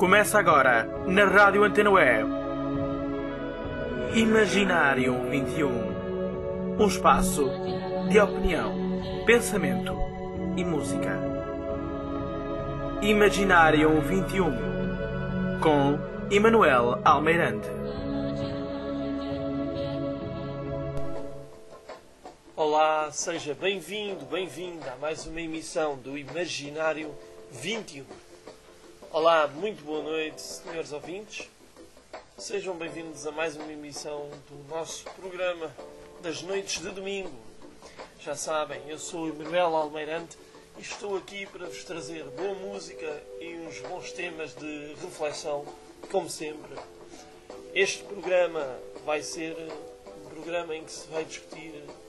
Começa agora, na Rádio Antena Web, Imaginário 21. Um espaço de opinião, pensamento e música. Imaginário 21, com Emanuel Almeirante. Olá, seja bem-vindo, bem-vinda a mais uma emissão do Imaginário 21. Olá, muito boa noite, senhores ouvintes. Sejam bem-vindos a mais uma emissão do nosso programa das noites de domingo. Já sabem, eu sou Emanuel Almeirante e estou aqui para vos trazer boa música e uns bons temas de reflexão, como sempre. Este programa vai ser um programa em que se vai discutir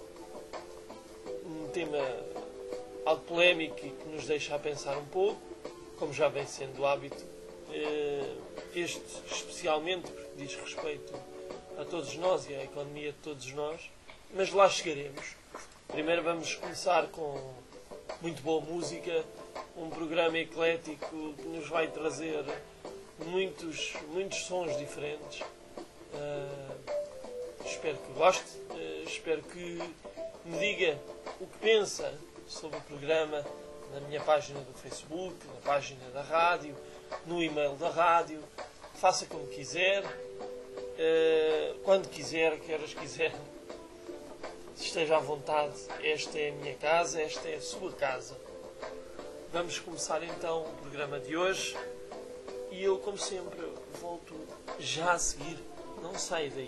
um tema algo polémico e que nos deixa a pensar um pouco, como já vem sendo o hábito, este especialmente porque diz respeito a todos nós e à economia de todos nós, mas lá chegaremos. Primeiro vamos começar com muito boa música, um programa eclético que nos vai trazer muitos sons diferentes. Espero que goste, espero que me diga o que pensa sobre o programa na minha página do Facebook, na página da rádio, no e-mail da rádio. Faça como quiser, quando quiser, que horas quiser. Esteja à vontade. Esta é a minha casa, esta é a sua casa. Vamos começar então o programa de hoje e eu, como sempre, volto já a seguir. Não saia daí.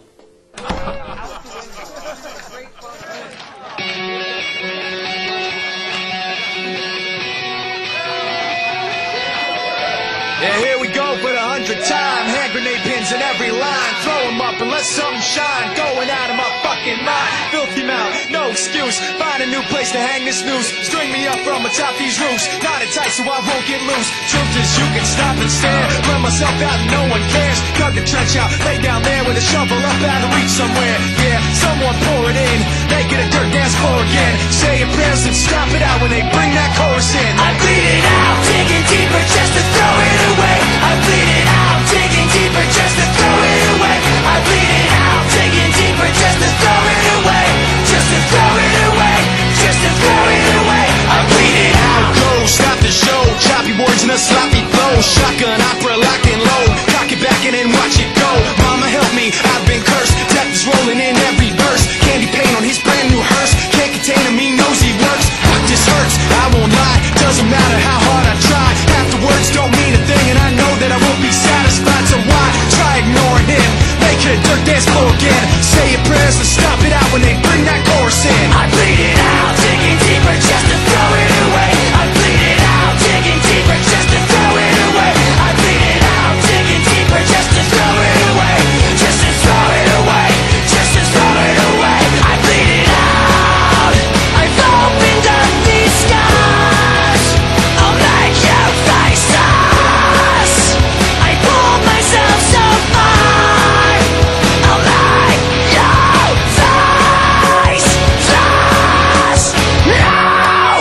Yeah, here we go for the 100th time. Hand grenade pins in every line. Throw them up and let something shine. Going out of my fucking mind. Filthy mouth, no excuse. Find a new place to hang this noose. String me up from atop these roofs. Knot it tight so I won't get loose. Truth is you can stop and stare. Run myself out and no one cares. Dug the trench out, lay down there with a shovel up out of reach somewhere. Yeah, someone pour it in. Make it a dirt dance floor again. Say your prayers and stop it out when they bring that chorus in. I bleed it out, digging deeper just to throw it away. I bleed it out, digging deeper just to throw it away. I bleed it out, digging deeper just to throw it away. Just to throw it away, just to throw it away. I bleed it out. Go, stop the show, choppy words and a sloppy flow. Shotgun opera, lock and load. Cock it back and then watch it go. Mama help me, I've been cursed. Death is rolling in every verse. Candy paint on his brand new hearse. Can't contain him, he knows he works. Fuck, this hurts, I won't lie. Doesn't matter how hard I try. Half the words don't mean a thing, and I know that I won't be satisfied. So why try ignoring him? Make it a dirt dance floor again. Say your prayers and stop it out when they bring that chorus in. I bleed it out, digging deeper just to throw it away. I bleed it out, digging deeper just to throw it away. I bleed it out, digging deeper just to throw it away. Just to throw it away, just to throw it away. I bleed it out. I've opened up these scars. I'll make you face us. I pulled myself so far. I'll make you face us now.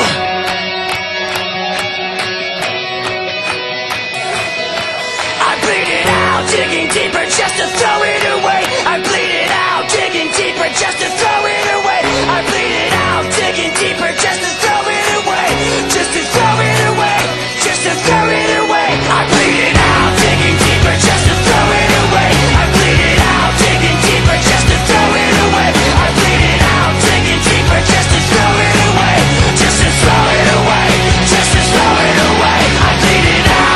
I bleed it out, digging deeper just to throw it away. I bleed it out, digging deeper just to throw it away. I bleed it out, digging deeper just to throw it away. Just to throw it away, just to throw it away. I bleed it out, digging deeper just to throw it away. I bleed it out, digging deeper just to throw it away. I bleed it out, digging deeper just to throw it away. Just to throw it away, just to throw it away. I bleed it out.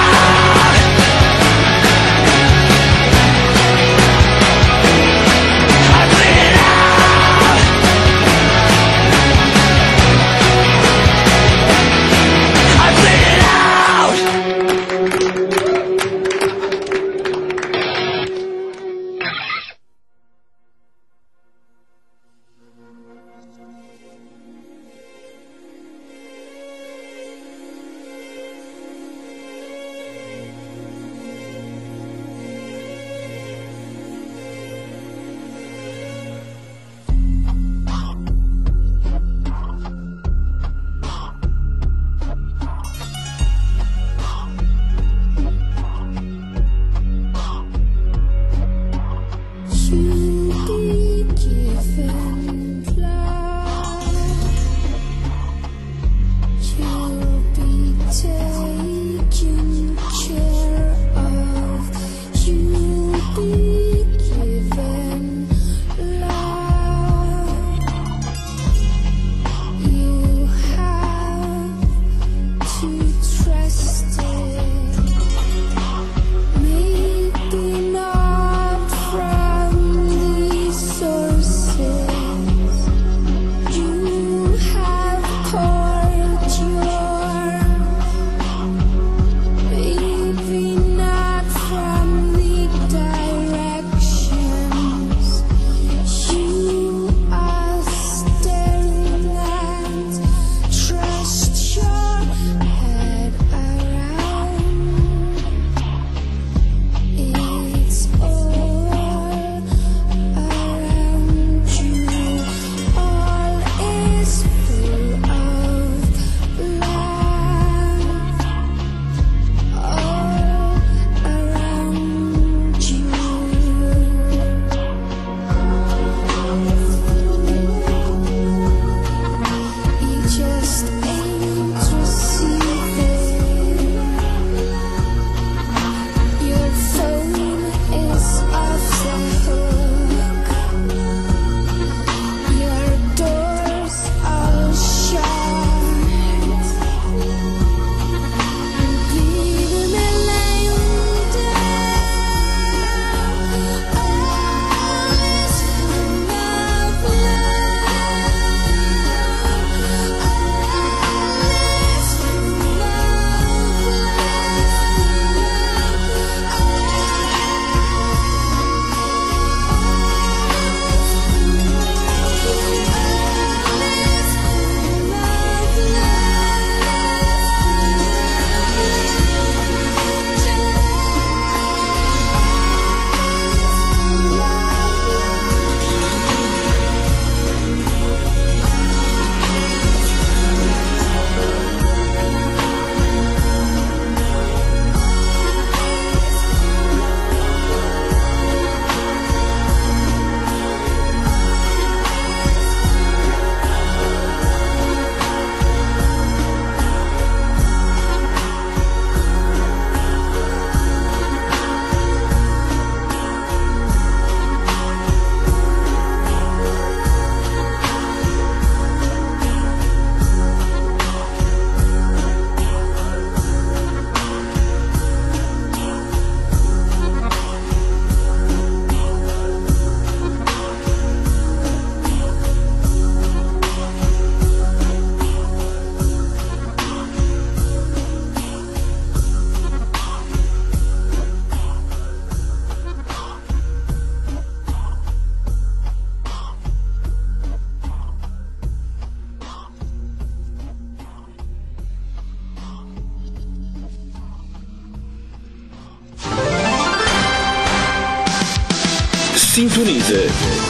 Sintonize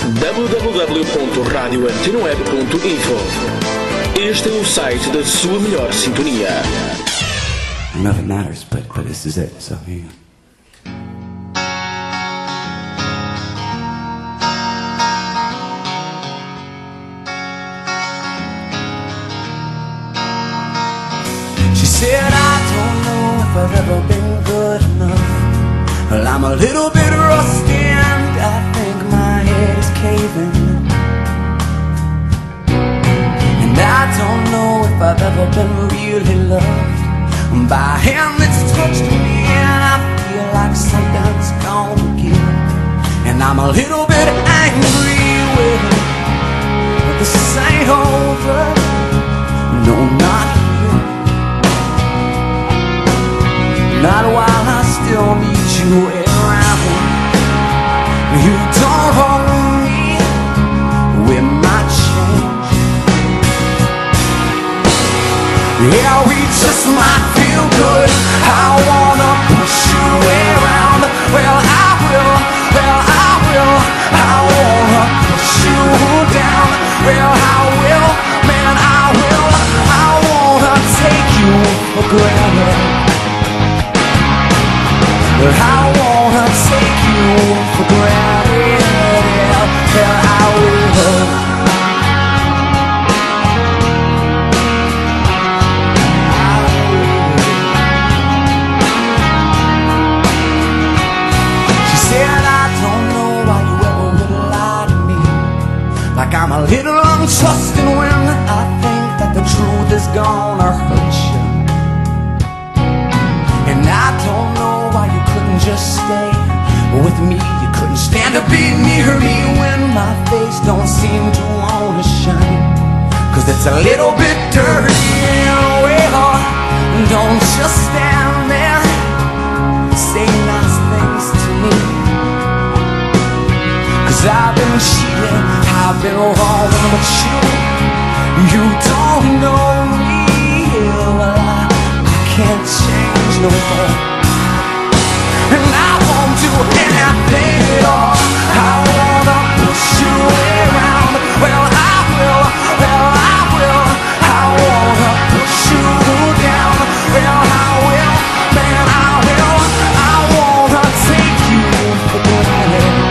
www.radioantenaweb.info. Este é o site da sua melhor sintonia. Nothing matters, but this is it, so here you go. She said, I don't know if I've ever been good enough. Well, I'm a little bit rusty and I think my head is caving. And I don't know if I've ever been really loved by a hand that's touched me, and I feel like something's gonna give. And I'm a little bit angry with it, but this ain't over. No, not here. Not while I still need you around. You don't hold me, we might change. Yeah, we just might feel good. I wanna push you around. Well, I will, well, I will. I wanna push you down. Well, I will, man, I will. I wanna take you for granted. Well, I wanna take you for granted. Yeah, I will. Like I'm a little untrusting when I think that the truth is gonna hurt you. And I don't know why you couldn't just stay with me. You couldn't stand to be near me when my face don't seem to wanna shine. Cause it's a little bit dirty anyway. Don't just stand there, say nice things to me. Cause I've been cheating, I've been wrong, but you don't know me. Well, I can't change no more, and I won't do anything at all. I wanna push you around. Well, I will, well, I will. I wanna push you down. Well, I will, man, I will. I wanna take you for granted.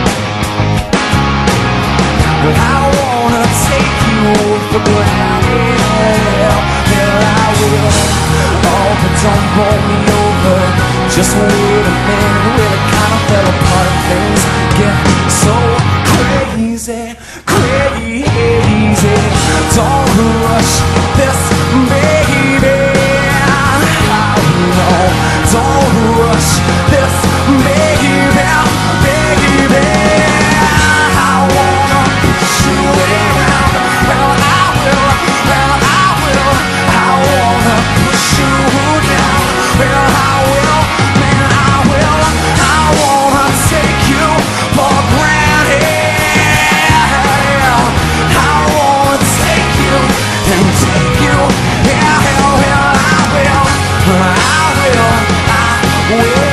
I wanna take you for granted. Yeah, I will. Oh, but don't roll me over. Just wait a minute. When it kind of fell apart, things get so crazy, crazy. Don't rush this, baby. No, don't rush this, baby, baby. I wanna push you around. Well, I will, well, I will. I wanna push you down. Well, I will, man, I will. I wanna take you for granted. I wanna take you and take you. Yeah, well, I will. I will, I will.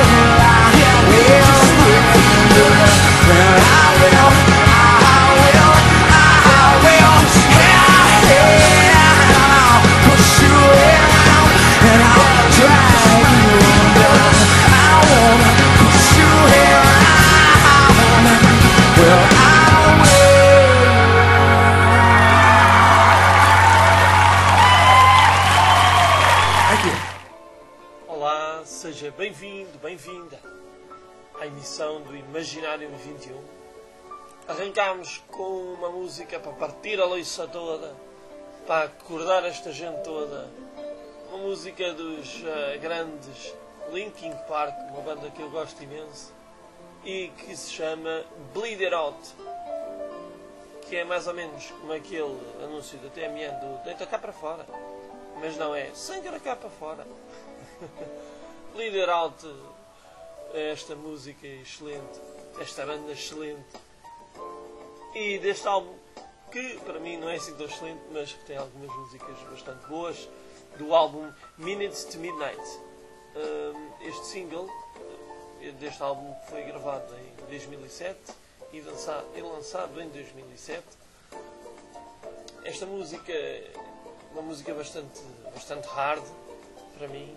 Olá, seja bem-vindo, bem-vinda à emissão do Imaginário 21. Arrancámos com uma música para partir a loiça toda, para acordar esta gente toda. Uma música dos grandes Linkin Park, uma banda que eu gosto imenso, e que se chama Bleed It Out, que é mais ou menos como aquele anúncio da TMN do Deita cá para fora, mas não é sangue cá para fora. Bleed It Out, esta música excelente, esta banda excelente, e deste álbum que para mim não é assim tão excelente, mas que tem algumas músicas bastante boas, do álbum Minutes to Midnight. Este single deste álbum foi gravado em 2007 e lançado em 2007. Esta música é uma música bastante hard para mim,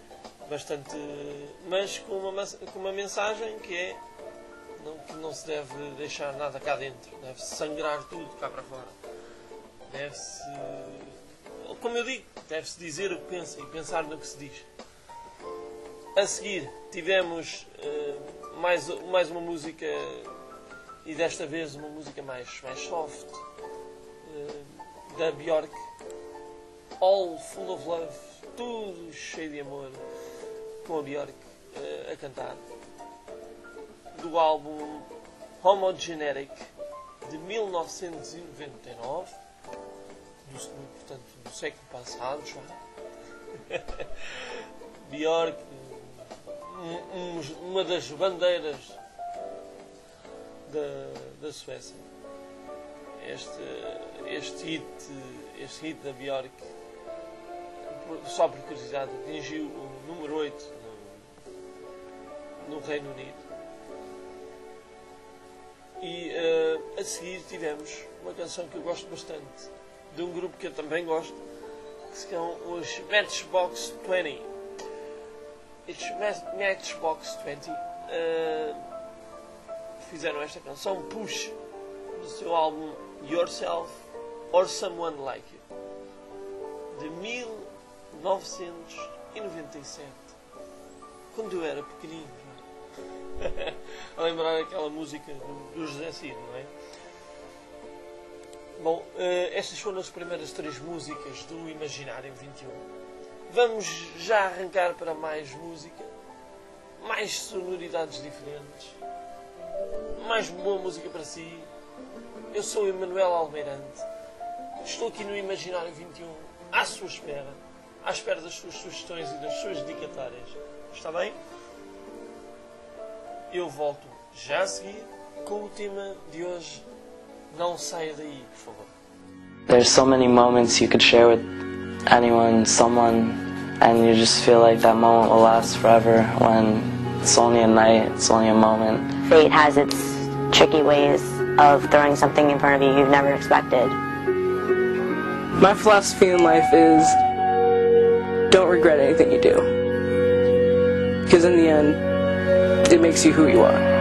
mas com uma mensagem que é que não se deve deixar nada cá dentro, deve-se sangrar tudo cá para fora, deve-se, como eu digo, deve-se dizer o que pensa e pensar no que se diz. A seguir tivemos mais uma música, e desta vez uma música mais soft, da Björk, All Full of Love, tudo cheio de amor, com a Björk a cantar, do álbum Homogenetic de 1999, portanto do século passado já. Björk, uma das bandeiras da Suécia. Este hit da Björk, só por curiosidade, atingiu o número 8 no Reino Unido. E a seguir tivemos uma canção que eu gosto bastante, de um grupo que eu também gosto, que são os Matchbox 20. Matchbox 20 fizeram esta canção Push no seu álbum Yourself or Someone Like You de 1997, quando eu era pequenino, a lembrar aquela música do José Cid, não é? Bom, estas foram as primeiras 3 músicas do Imaginário 21. Vamos já arrancar para mais música, mais sonoridades diferentes, mais boa música para si. Eu sou o Emanuel Almeirante, estou aqui no Imaginário 21 à sua espera, à espera das suas sugestões e das suas dedicatórias. Está bem? Eu volto já a seguir com o tema de hoje. Não saia daí, por favor. There's so many moments you could share with anyone, someone, and you just feel like that moment will last forever when it's only a night, it's only a moment. Fate has its tricky ways of throwing something in front of you you've never expected. My philosophy in life is don't regret anything you do, because in the end it makes you who you are.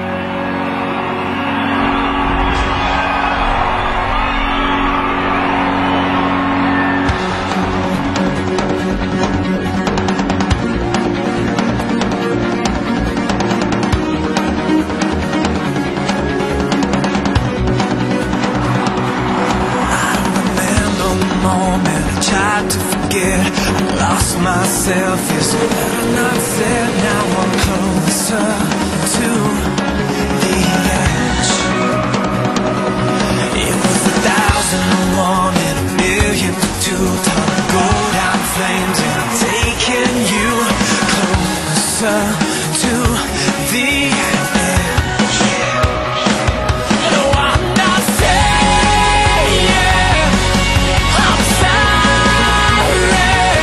Myself is better not said. Now I'm closer to the edge. It was 1,001 and 1,000,002. Time to go down flames, and I'm taking you closer to the edge. No, I'm not saying I'm sorry.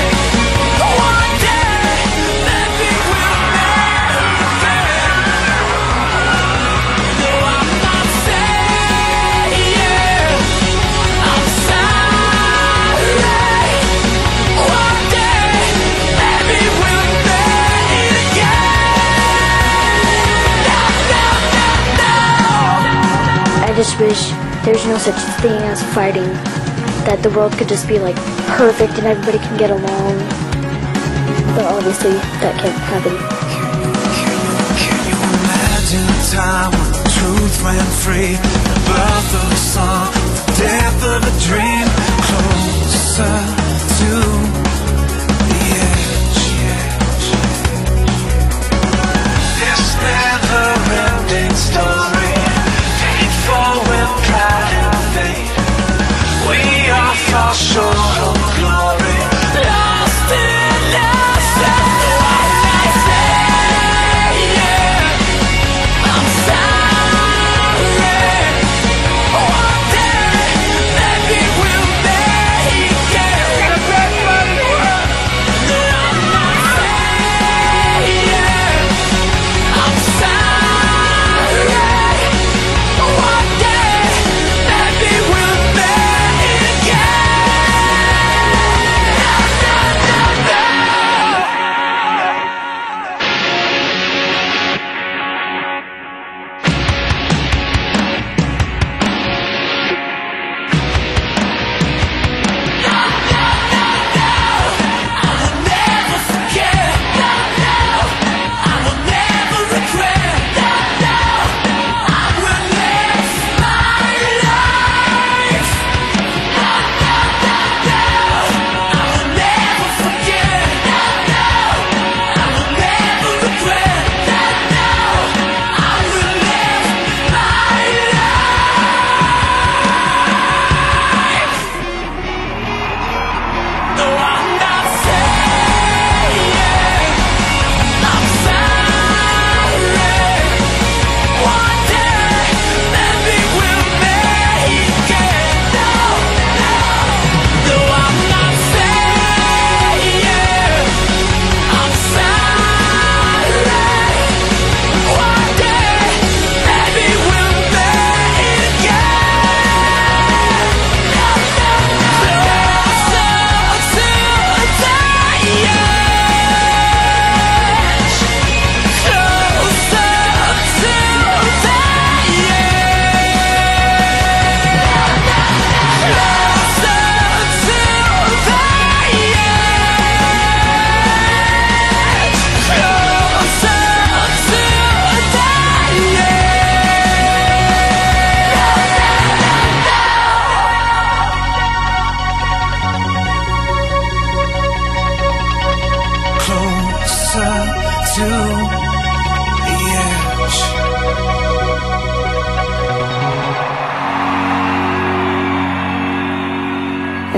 I just wish there's no such thing as fighting, that the world could just be like perfect and everybody can get along, but obviously that can't happen. Can you imagine a time when the truth ran free? The birth of a song, the death of a dream. Closer to the edge. This never-ending story, painful with pride and fate. We all fall short of glory, lost in ourselves. I'm sorry. One day, maybe we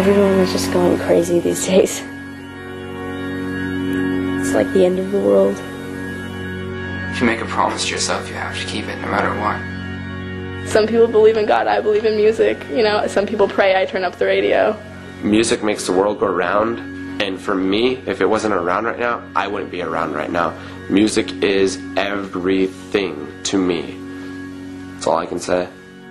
Everyone is just going crazy these days. It's like the end of the world. If you make a promise to yourself, you have to keep it, no matter what. Some people believe in God, I believe in music. You know, some people pray, I turn up the radio. Music makes the world go round, and for me, if it wasn't around right now, I wouldn't be around right now. Music is everything to me. That's all I can say.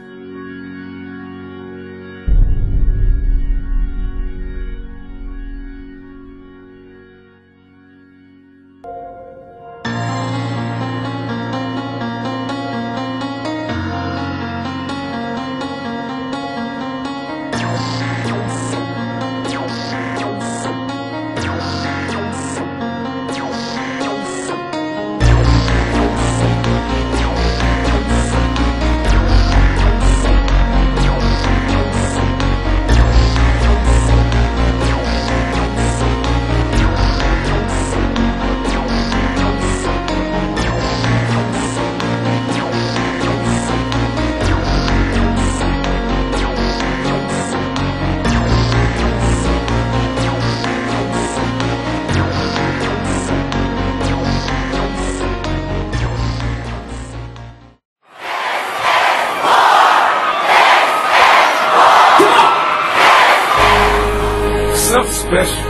Something special,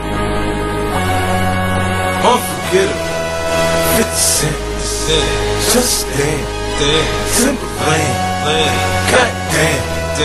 unforgettable. 50 Cent, just damn, simple plan, goddamn,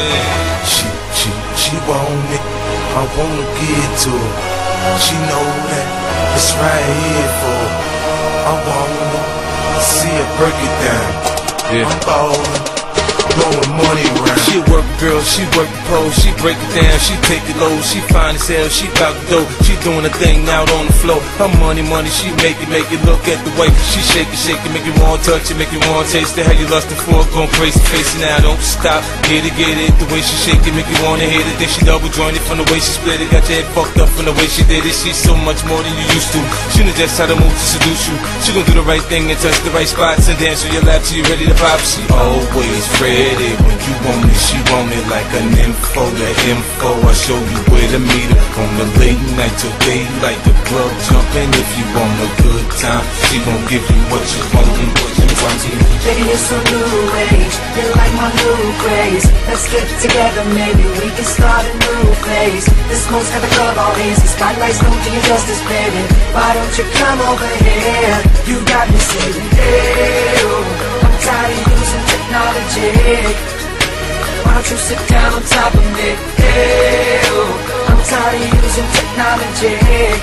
she want it, I wanna give it to her. She know that it's right here for her. I wanna see her break it down. I'm ballin', blowing money around. She a work girl, she work the pole, she break it down, she take it low, she fine as hell, she bout to go, she doing a thing out on the floor. Her money, she make it, look at the way she shake it, make you wanna touch it, make you wanna taste it. How you lustin' for it, going crazy, face it now, don't stop, get it, the way she shake it, make you wanna hit it. Then she double jointed from the way she split it, got your head fucked up from the way she did it. She's so much more than you used to, she knows just how to move to seduce you. She gon' do the right thing and touch the right spots and dance on your lap till you ready to pop. She always ready when you want it, she want it like an info, the info. I show you where to meet her on the late night till daylight. The club jumping if you want a good time. She gon' give you what you want and what you want. Baby, it's a new age, you're like my new craze. Let's get together, maybe we can start a new phase. This smoke's got the club all hazy, spotlights don't do you justice, baby. Why don't you come over here? You got me saying, hey, I'm tired of using technology. Why don't you sit down on top of me? Hey, I'm tired of using technology.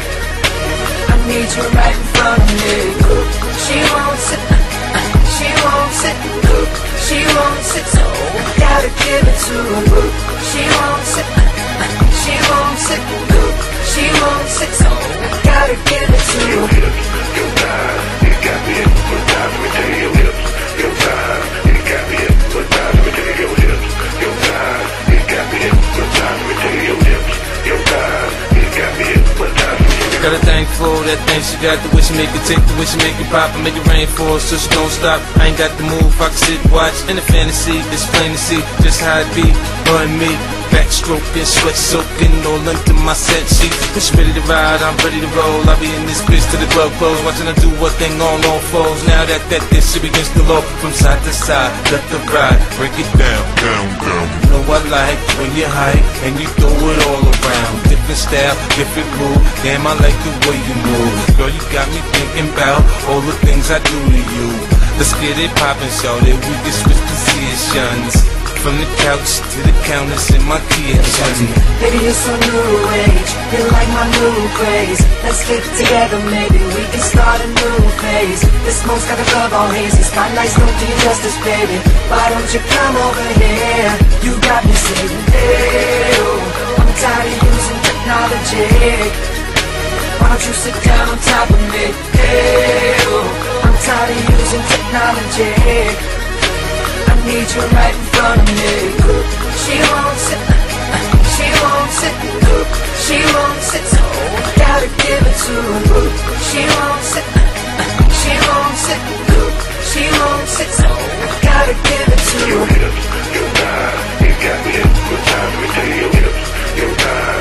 I need you right in front of me. She won't sit, she won't sit, she won't sit, so I gotta give it to her. She won't sit, she won't sit, she won't sit, so I gotta give it to her. Your time, you got me hypnotized, let me tell you your lips. Your time, you got me hypnotized, let me tell you your lips. Your time, you got me hypnotized, let me tell you your lips. Your time, you got me hypnotized. Got a thing for that thing she got, the way she make it tick, the way she make it pop and make it rain for her, so she don't stop. I ain't got the move, I can sit, watch, in the fantasy, it's plain to see just how it be, her and me. Backstroking, sweat soaking, all into my set sheet. It's ready to ride, I'm ready to roll. I'll be in this bitch till the club close, watching her do what thing on all fours. Now that this shit begins to low, from side to side, let the ride, break it down, down, down. You know I like when you hype and you throw it all around. Different style, different move, damn I like the way you move. Girl, you got me thinking about all the things I do to you. Let's get it poppin', so that we can switch positions. From the couch to the counters in my kitchen. Baby, it's a new age, you're like my new craze. Let's get together, maybe we can start a new phase. This smoke's got the club all hazy, spotlights don't do you justice, baby. Why don't you come over here? You got me saying, hey, I'm tired of using technology. Why don't you sit down on top of me? Hey, I'm tired of using technology. I need you right in front of me. She won't sit, she won't sit, she won't sit, so I gotta give it to her. She won't sit, she won't sit, she won't sit, so I gotta give it to her. Your lips, your time, you got me hypnotized, let me tell you your lips. Your time,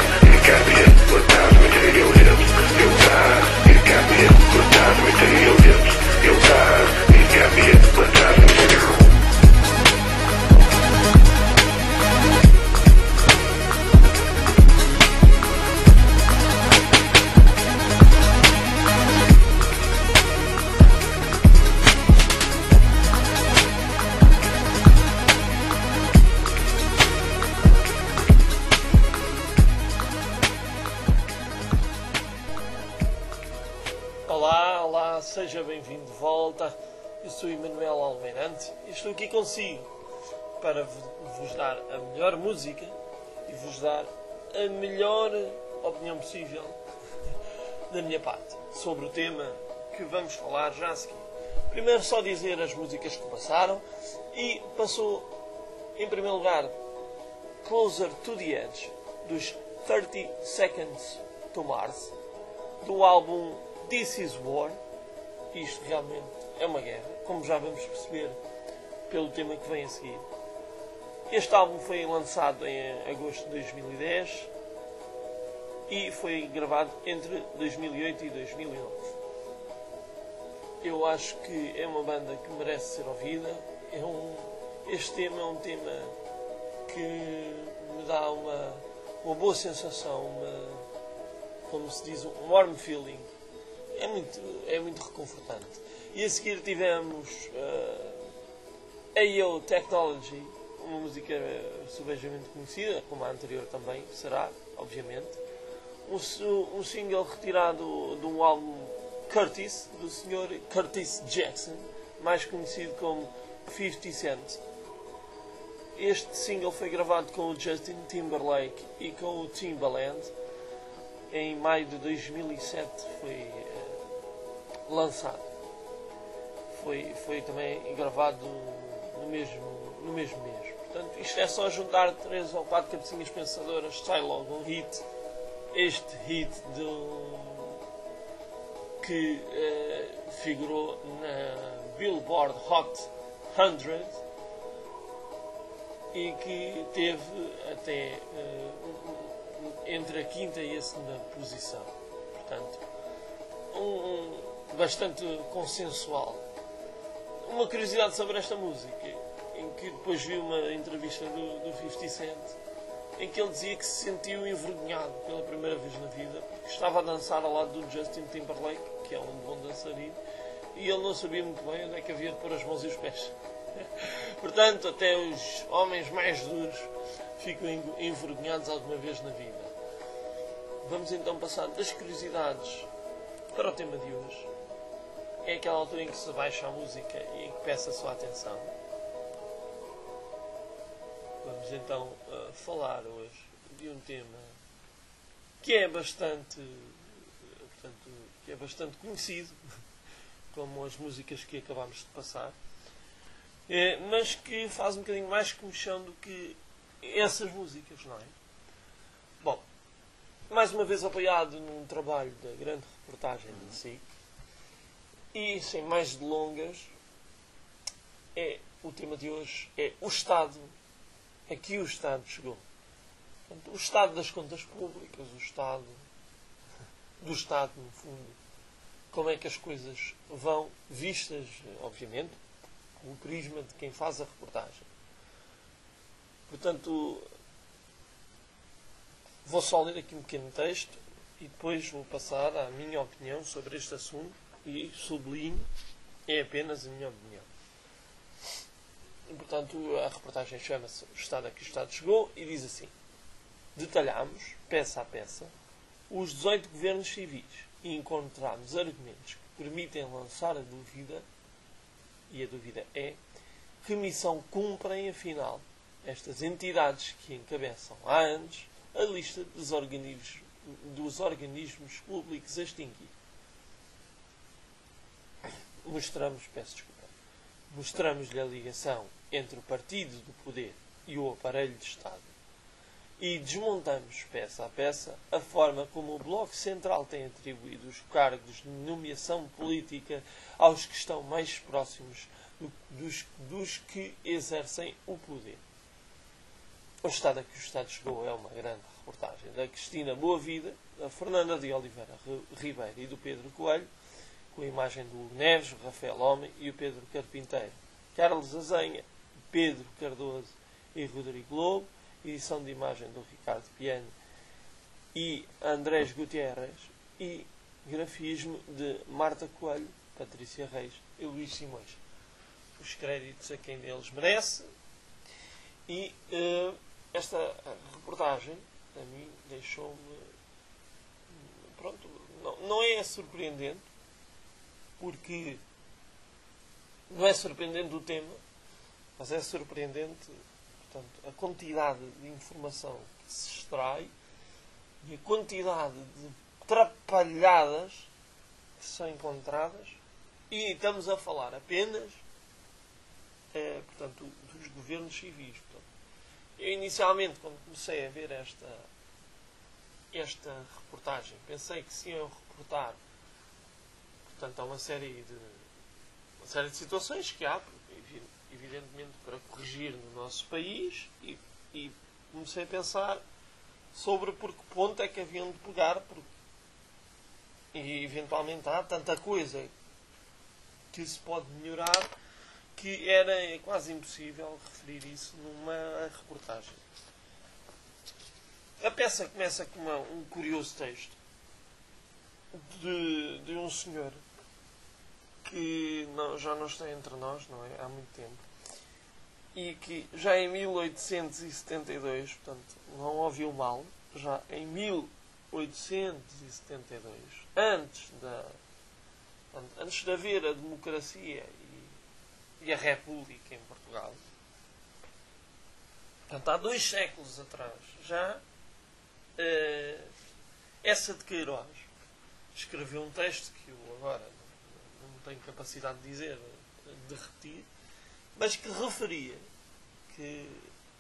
seja bem-vindo de volta. Eu sou Emanuel Almeirante e estou aqui consigo para vos dar a melhor música e vos dar a melhor opinião possível da minha parte sobre o tema que vamos falar já a seguir. Primeiro só dizer as músicas que passaram, e passou em primeiro lugar Closer to the Edge dos 30 Seconds to Mars, do álbum This Is War. Isto realmente é uma guerra, como já vamos perceber pelo tema que vem a seguir. Este álbum foi lançado em agosto de 2010 e foi gravado entre 2008 e 2011. Eu acho que é uma banda que merece ser ouvida. Este tema é um tema que me dá uma boa sensação, como se diz, um warm feeling. É muito reconfortante. E a seguir tivemos AO Technology, uma música subejamente conhecida, como a anterior também será, obviamente. Um single retirado de um álbum Curtis, do Sr. Curtis Jackson, mais conhecido como 50 Cent. Este single foi gravado com o Justin Timberlake e com o Timbaland. Em maio de 2007 foi lançado. Foi também gravado no mesmo mês. Portanto, isto é só juntar 3 ou 4 cabecinhas pensadoras, sai logo um hit. Este hit que figurou na Billboard Hot 100 e que teve até entre a 5ª e a 2ª posição. Portanto, bastante consensual. Uma curiosidade sobre esta música, em que depois vi uma entrevista do 50 Cent, em que ele dizia que se sentiu envergonhado pela primeira vez na vida, porque estava a dançar ao lado do Justin Timberlake, que é um bom dançarino, e ele não sabia muito bem onde é que havia de pôr as mãos e os pés. Portanto, até os homens mais duros ficam envergonhados alguma vez na vida. Vamos então passar das curiosidades para o tema de hoje. É aquela altura em que se baixa a música e em que peça a sua atenção. Vamos então falar hoje de um tema que é bastante conhecido, como as músicas que acabámos de passar, mas que faz um bocadinho mais comichão do que essas músicas, não é? Bom, mais uma vez apoiado num trabalho da grande reportagem da SIC, e sem mais delongas, o tema de hoje é o Estado. Aqui o Estado chegou. Portanto, o estado das contas públicas, o estado do Estado, no fundo. Como é que as coisas vão vistas, obviamente, com o prisma de quem faz a reportagem. Portanto, vou só ler aqui um pequeno texto e depois vou passar à minha opinião sobre este assunto, e sublinho, é apenas a minha opinião. E, portanto, a reportagem chama-se O Estado a que o Estado chegou e diz assim: detalhamos, peça a peça, os 18 governos civis e encontramos argumentos que permitem lançar a dúvida, e a dúvida é: que missão cumprem, afinal, estas entidades que encabeçam há anos a lista dos organismos públicos a extinguir? Mostramos-lhe a ligação entre o partido do poder e o aparelho de Estado e desmontamos, peça a peça, a forma como o Bloco Central tem atribuído os cargos de nomeação política aos que estão mais próximos dos que exercem o poder. O Estado a que o Estado chegou é uma grande reportagem da Cristina Boavida, da Fernanda de Oliveira Ribeiro e do Pedro Coelho, com a imagem do Hugo Neves, o Rafael Homem e o Pedro Carpinteiro, Carlos Azenha, Pedro Cardoso e Rodrigo Lobo, edição de imagem do Ricardo Piano e Andrés Gutierrez, e grafismo de Marta Coelho, Patrícia Reis e Luís Simões. Os créditos a quem deles merece. E esta reportagem, a mim, deixou-me... Pronto, não é surpreendente, porque não é surpreendente o tema, mas é surpreendente, portanto, a quantidade de informação que se extrai e a quantidade de atrapalhadas que são encontradas, e estamos a falar apenas portanto, dos governos civis. Portanto, eu inicialmente, quando comecei a ver esta reportagem, pensei que se iam reportar, portanto, há uma série de situações que há, evidentemente, para corrigir no nosso país, e comecei a pensar sobre por que ponto é que haviam de pegar, e eventualmente há tanta coisa que se pode melhorar que era quase impossível referir isso numa reportagem. A peça começa com um curioso texto de um senhor que já não está entre nós, não é? Há muito tempo, e que já em 1872, portanto, não ouviu mal, já em 1872, antes de haver a democracia e a República em Portugal, portanto, há 2 séculos atrás, já Essa de Queiroz escreveu um texto que eu agora não tenho capacidade de dizer, de repetir, mas que referia que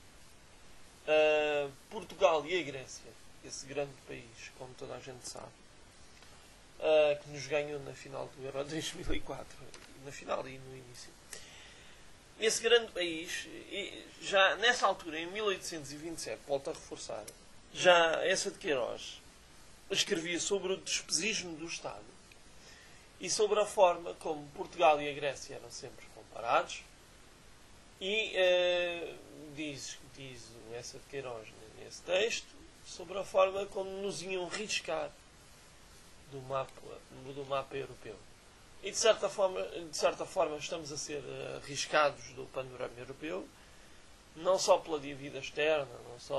Portugal e a Grécia, esse grande país, como toda a gente sabe, que nos ganhou na final do Euro 2004, na final e no início, esse grande país, já nessa altura, em 1827, volto a reforçar, já essa de Queiroz escrevia sobre o despesismo do Estado e sobre a forma como Portugal e a Grécia eram sempre comparados, e diz essa de Queiroz nesse texto sobre a forma como nos iam riscar do mapa europeu. E de certa forma estamos a ser riscados do panorama europeu, não só pela dívida externa,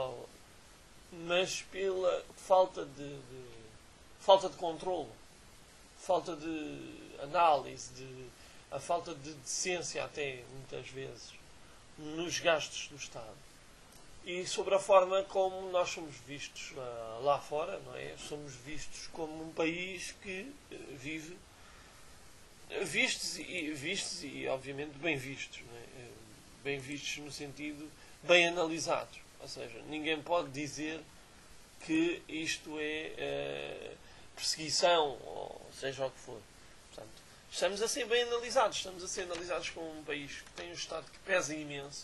mas pela falta de controle, falta de análise, a falta de decência até, muitas vezes, nos gastos do Estado. E sobre a forma como nós somos vistos lá fora, não é? Somos vistos como um país que vive vistos e obviamente bem vistos, não é? Bem vistos no sentido bem analisados. Ou seja, ninguém pode dizer que isto é perseguição, ou seja o que for. Portanto, estamos a ser bem analisados. Estamos a ser analisados como um país que tem um Estado que pesa imenso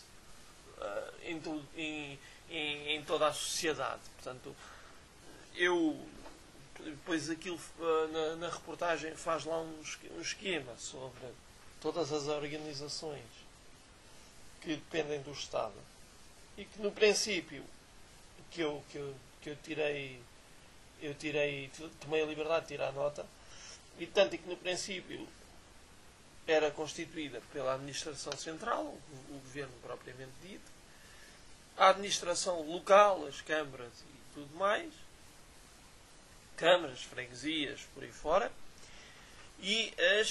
em toda a sociedade. Portanto, depois aquilo na reportagem faz lá um esquema sobre todas as organizações que dependem do Estado, e que no princípio que eu tomei a liberdade de tirar nota, e tanto que no princípio era constituída pela administração central, o governo propriamente dito, a administração local, as câmaras e tudo mais, câmaras, freguesias, por aí fora, e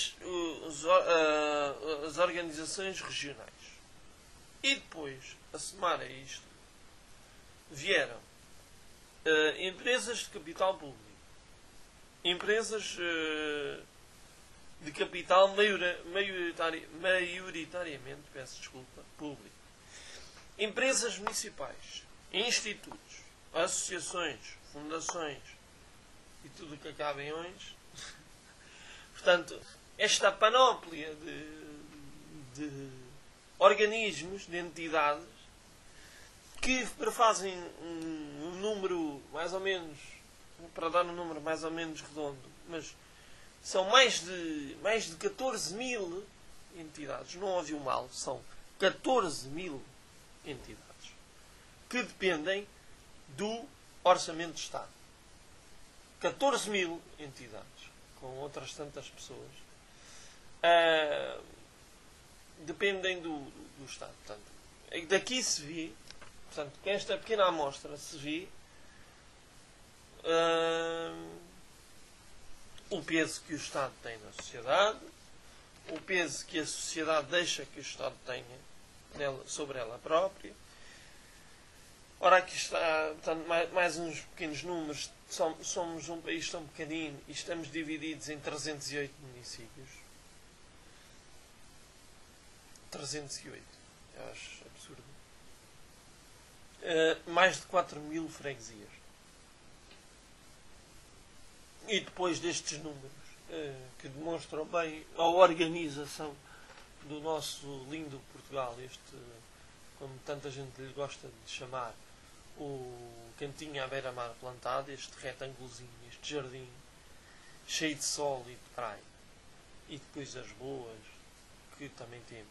as organizações regionais. E depois, a somar a isto, vieram empresas de capital público, empresas de capital maioritariamente, peço desculpa, público, empresas municipais, institutos, associações, fundações e tudo o que acaba em ões. Portanto, esta panóplia de organismos, de entidades, que prefazem um número mais ou menos, para dar um número mais ou menos redondo, mas são mais de 14 mil entidades, não ouviu mal, são 14 mil entidades que dependem do Orçamento de Estado. 14 mil entidades, com outras tantas pessoas, dependem do Estado. Portanto, daqui se vê, portanto, com esta pequena amostra se vê o peso que o Estado tem na sociedade, o peso que a sociedade deixa que o Estado tenha sobre ela própria. Ora, aqui está, portanto, mais uns pequenos números. Somos um país tão pequenino e estamos divididos em 308 municípios. 308. Eu acho absurdo. Mais de 4.000 freguesias. E depois destes números, que demonstram bem a organização do nosso lindo Portugal, este, como tanta gente lhe gosta de chamar, o cantinho à beira-mar plantado, este retângulozinho, este jardim, cheio de sol e de praia, e de coisas boas que também temos.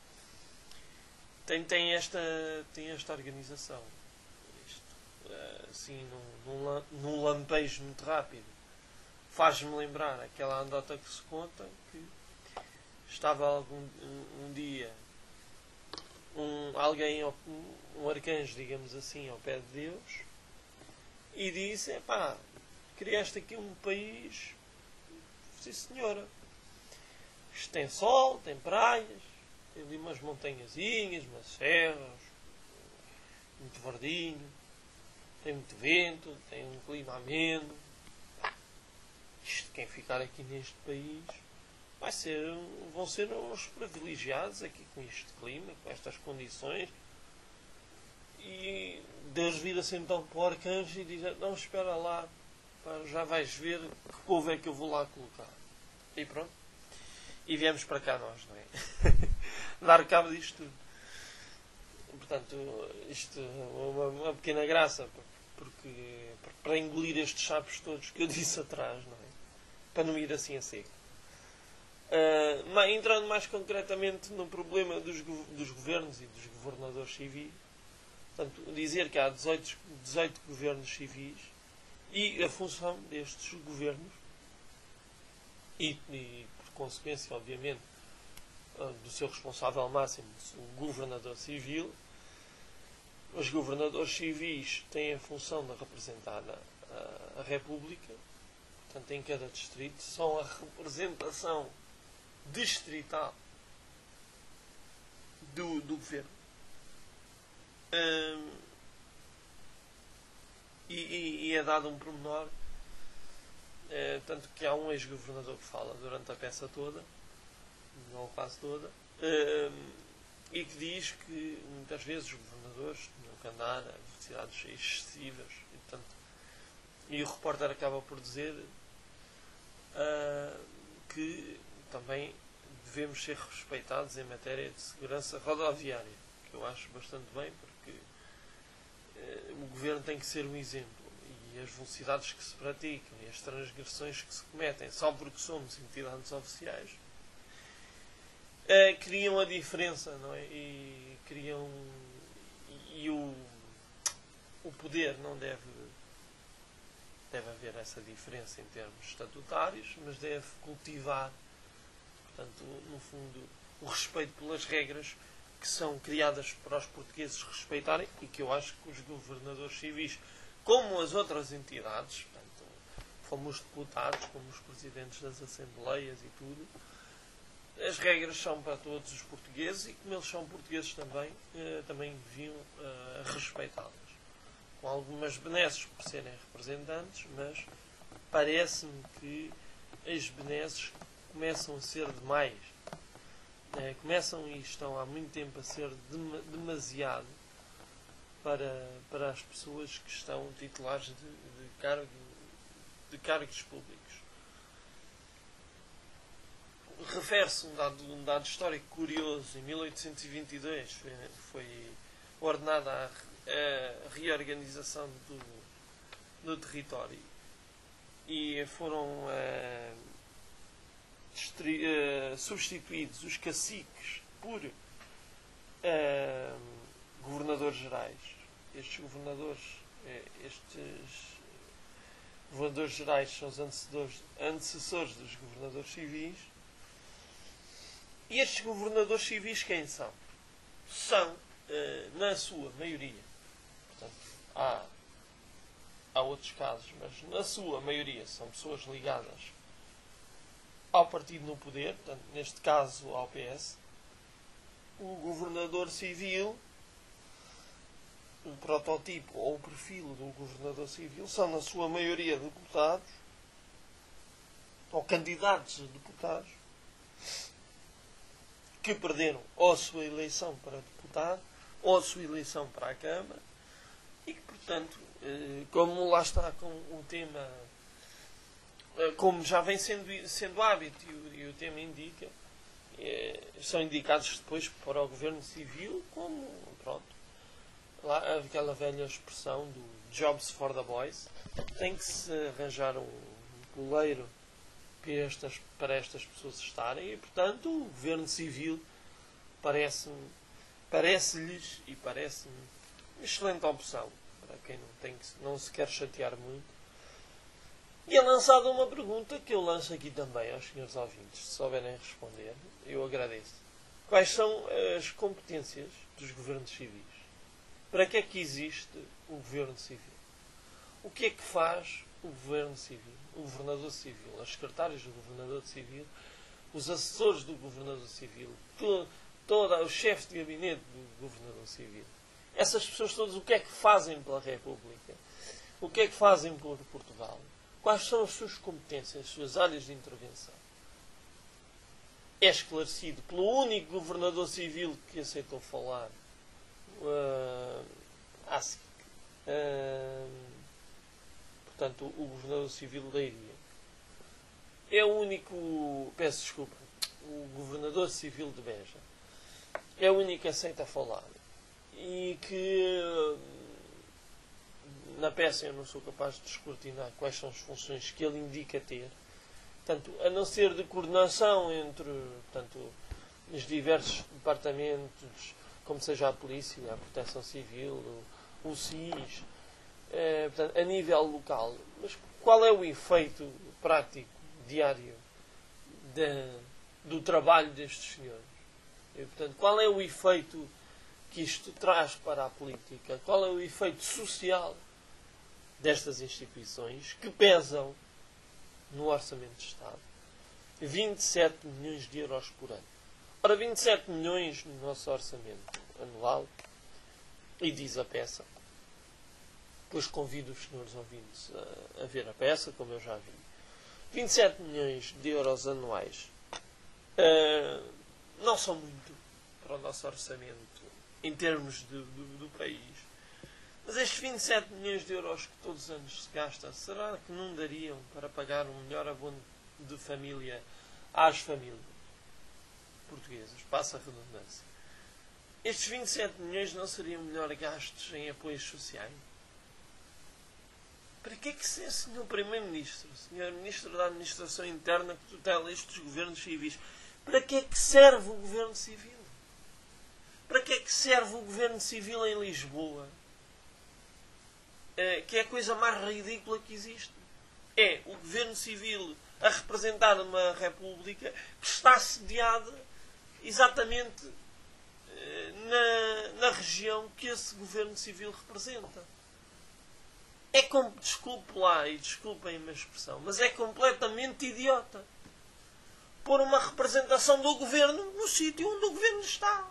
Tem esta organização. Isto, assim, num lampejo muito rápido, faz-me lembrar aquela anedota que se conta, que estava um dia alguém, um arcanjo, digamos assim, ao pé de Deus, e disse: epá, criaste aqui um país, sim senhora, isto tem sol, tem praias, tem ali umas montanhazinhas, umas serras, muito verdinho, tem muito vento, tem um clima ameno. Isto, quem ficar aqui neste país vão ser uns privilegiados aqui com este clima, com estas condições. E Deus vira-se então para o arcanjo e diz: não, espera lá, já vais ver que povo é que eu vou lá colocar. E pronto. E viemos para cá nós, não é? Dar cabo disto tudo. Portanto, isto é uma pequena graça, porque para engolir estes sapos todos que eu disse atrás, não é? Para não ir assim a seco. Entrando mais concretamente no problema dos governos e dos governadores civis, portanto, dizer que há 18 governos civis e a função destes governos e por consequência, obviamente, do seu responsável máximo, o governador civil. Os governadores civis têm a função de representar a República, portanto, em cada distrito, são a representação distrital do governo. E é dado um pormenor, tanto que há um ex-governador que fala durante a peça toda, não quase toda, e que diz que muitas vezes os governadores tinham que andar a velocidades excessivas, e o repórter acaba por dizer que também devemos ser respeitados em matéria de segurança rodoviária, que eu acho bastante bem, porque o governo tem que ser um exemplo, e as velocidades que se praticam e as transgressões que se cometem só porque somos entidades oficiais criam a diferença, não é? E o poder não deve haver essa diferença em termos estatutários, mas deve cultivar, portanto, no fundo, o respeito pelas regras que são criadas para os portugueses respeitarem, e que eu acho que os governadores civis, como as outras entidades, portanto, como os deputados, como os presidentes das assembleias e tudo, as regras são para todos os portugueses, e como eles são portugueses também deviam respeitá-las. Com algumas benesses por serem representantes, mas parece-me que as benesses começam a ser demais. Começam e estão há muito tempo a ser demasiado para as pessoas que estão titulares de cargos públicos. Refere-se um dado histórico curioso. Em 1822 foi ordenada a reorganização do território, e foram substituídos os caciques por governadores gerais. Estes governadores gerais são os antecessores dos governadores civis. E estes governadores civis quem são? São, na sua maioria, portanto, há outros casos, mas na sua maioria são pessoas ligadas ao partido no poder, portanto, neste caso ao PS, o governador civil, o protótipo ou o perfil do governador civil são, na sua maioria, deputados ou candidatos a deputados que perderam ou a sua eleição para deputado ou a sua eleição para a Câmara e que, portanto, como lá está com o tema, como já vem sendo hábito e o tema indica, são indicados depois para o governo civil como, pronto, lá aquela velha expressão do jobs for the boys, tem que se arranjar um coleiro para estas pessoas estarem e, portanto, o governo civil parece-lhes e parece-me uma excelente opção para quem não se quer chatear muito. E é lançada uma pergunta que eu lanço aqui também aos senhores ouvintes, se souberem responder, eu agradeço. Quais são as competências dos governos civis? Para que é que existe o governo civil? O que é que faz o governo civil? O governador civil, as secretárias do governador civil, os assessores do governador civil, o chefe de gabinete do governador civil. Essas pessoas todas, o que é que fazem pela República? O que é que fazem por Portugal? Quais são as suas competências, as suas áreas de intervenção? É esclarecido pelo único governador civil que aceitou falar, portanto, o governador civil da Iria. É o único, peço desculpa, o governador civil de Beja. É o único que aceita falar. E que na peça eu não sou capaz de descortinar quais são as funções que ele indica ter. Portanto, a não ser de coordenação entre, portanto, os diversos departamentos, como seja a polícia, a proteção civil, o SIS, portanto, a nível local. Mas qual é o efeito prático, diário, do trabalho destes senhores? E, portanto, qual é o efeito que isto traz para a política? Qual é o efeito social destas instituições que pesam no Orçamento de Estado 27 milhões de euros por ano? Ora, 27 milhões no nosso orçamento anual, e diz a peça, pois convido os senhores ouvintes a ver a peça, como eu já vi. 27 milhões de euros anuais não são muito para o nosso orçamento em termos do país. Mas estes 27 milhões de euros que todos os anos se gasta, será que não dariam para pagar um melhor abono de família às famílias portuguesas? Passa a redundância. Estes 27 milhões não seriam melhor gastos em apoios sociais? Para que é que se Sr. Primeiro-Ministro, Sr. Ministro da Administração Interna que tutela estes governos civis, para que é que serve o governo civil? Para que é que serve o governo civil em Lisboa? Que é a coisa mais ridícula que existe. É o governo civil a representar uma república que está sediada exatamente na região que esse governo civil representa. É como, desculpe lá e desculpem a expressão, mas é completamente idiota pôr uma representação do governo no sítio onde o governo está.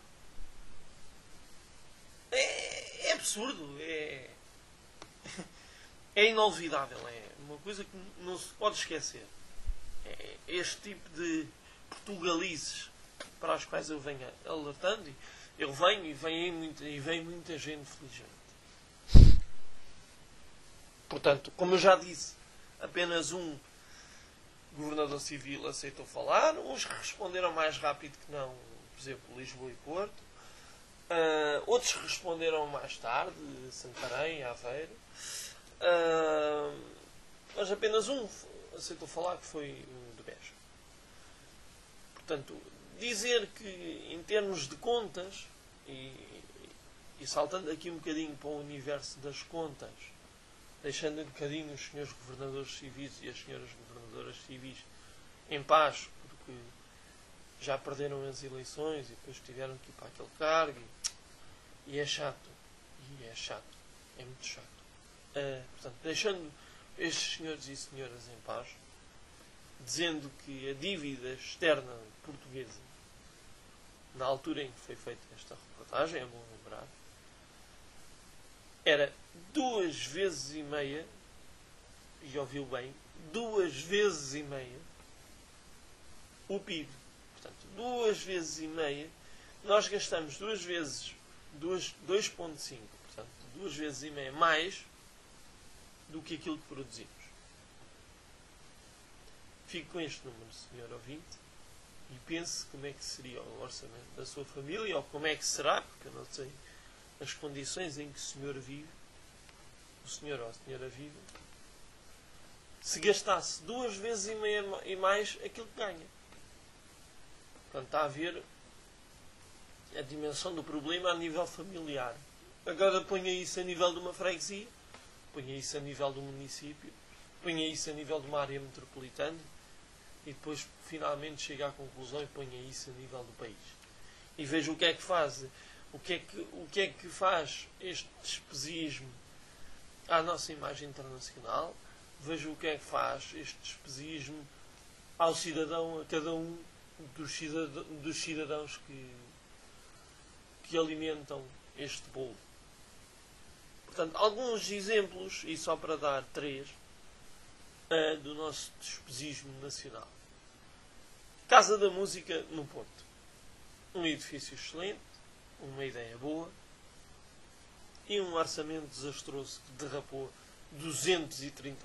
É absurdo, é inolvidável, é uma coisa que não se pode esquecer. É este tipo de portugalices para as quais eu venho alertando, eu venho e vem muita gente felizmente. Portanto, como eu já disse, apenas um governador civil aceitou falar, uns responderam mais rápido que não, por exemplo, Lisboa e Porto, outros responderam mais tarde, Santarém, Aveiro, mas apenas um aceitou falar, que foi o de Beja. Portanto, dizer que em termos de contas, e saltando aqui um bocadinho para o universo das contas, deixando um bocadinho os senhores governadores civis e as senhoras governadoras civis em paz, porque já perderam as eleições e depois tiveram que ir para aquele cargo, e é chato, é muito chato. Portanto, deixando estes senhores e senhoras em paz, dizendo que a dívida externa portuguesa, na altura em que foi feita esta reportagem, é bom lembrar, era 2,5 vezes, e ouviu bem, 2,5 vezes o PIB. Portanto, 2,5 vezes, nós gastamos 2,5, portanto, 2,5 vezes mais do que aquilo que produzimos. Fique com este número, senhor ouvinte, e pense como é que seria o orçamento da sua família, ou como é que será, porque eu não sei as condições em que o senhor vive, o senhor ou a senhora vive, se gastasse 2,5 vezes e mais aquilo que ganha. Portanto, está a ver a dimensão do problema a nível familiar. Agora ponha isso a nível de uma freguesia, ponha isso a nível do município, ponha isso a nível de uma área metropolitana e depois finalmente chega à conclusão e ponha isso a nível do país. E veja o que é que faz, o que é que faz este despesismo à nossa imagem internacional, veja o que é que faz este despesismo ao cidadão, a cada um dos cidadãos que alimentam este bolo. Portanto, alguns exemplos, e só para dar 3, do nosso despesismo nacional. Casa da Música no Porto. Um edifício excelente, uma ideia boa e um orçamento desastroso que derrapou 230%.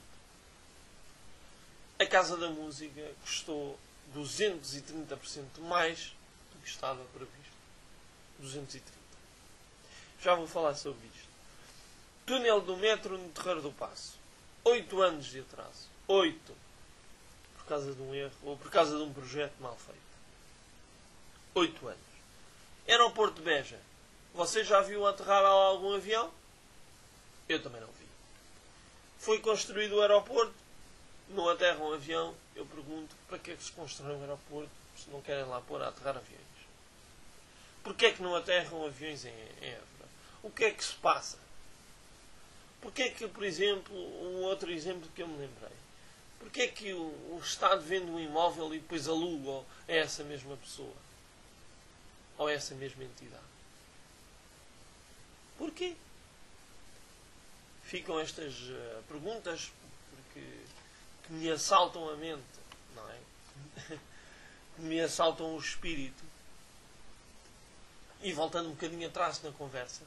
A Casa da Música custou 230% mais do que estava previsto. 230. Já vou falar sobre isto. Túnel do metro no Terreiro do Paço. 8 anos de atraso. 8. Por causa de um erro ou por causa de um projeto mal feito. 8 anos. Aeroporto de Beja. Você já viu aterrar algum avião? Eu também não vi. Foi construído o aeroporto. Não aterra um avião. Eu pergunto, para que é que se constrói um aeroporto se não querem lá pôr a aterrar aviões? Porquê é que não aterram aviões em Évora? O que é que se passa? Porquê é que, por exemplo, um outro exemplo que eu me lembrei, porquê é que o Estado vende um imóvel e depois aluga a essa mesma pessoa? Ou a essa mesma entidade? Porquê? Ficam estas perguntas que me assaltam a mente, não é? Que me assaltam o espírito. E voltando um bocadinho atrás na conversa,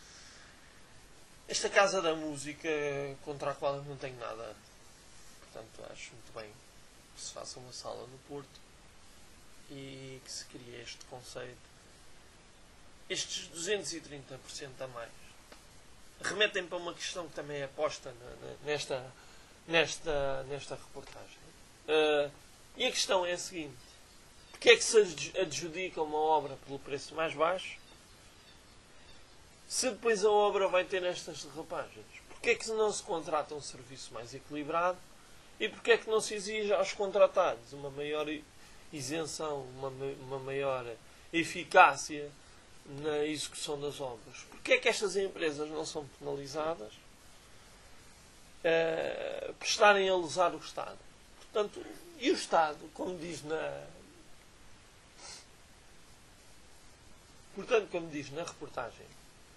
esta Casa da Música, contra a qual eu não tenho nada, portanto acho muito bem que se faça uma sala no Porto e que se crie este conceito. Estes 230% a mais remetem para uma questão que também é posta nesta reportagem. E a questão é a seguinte: porque é que se adjudica uma obra pelo preço mais baixo se depois a obra vai ter estas derrapagens? Porque é que não se contrata um serviço mais equilibrado e porque é que não se exige aos contratados uma maior isenção, uma maior eficácia na execução das obras? Porque é que estas empresas não são penalizadas por estarem a lesar o Estado? Portanto, e o Estado, como diz na reportagem,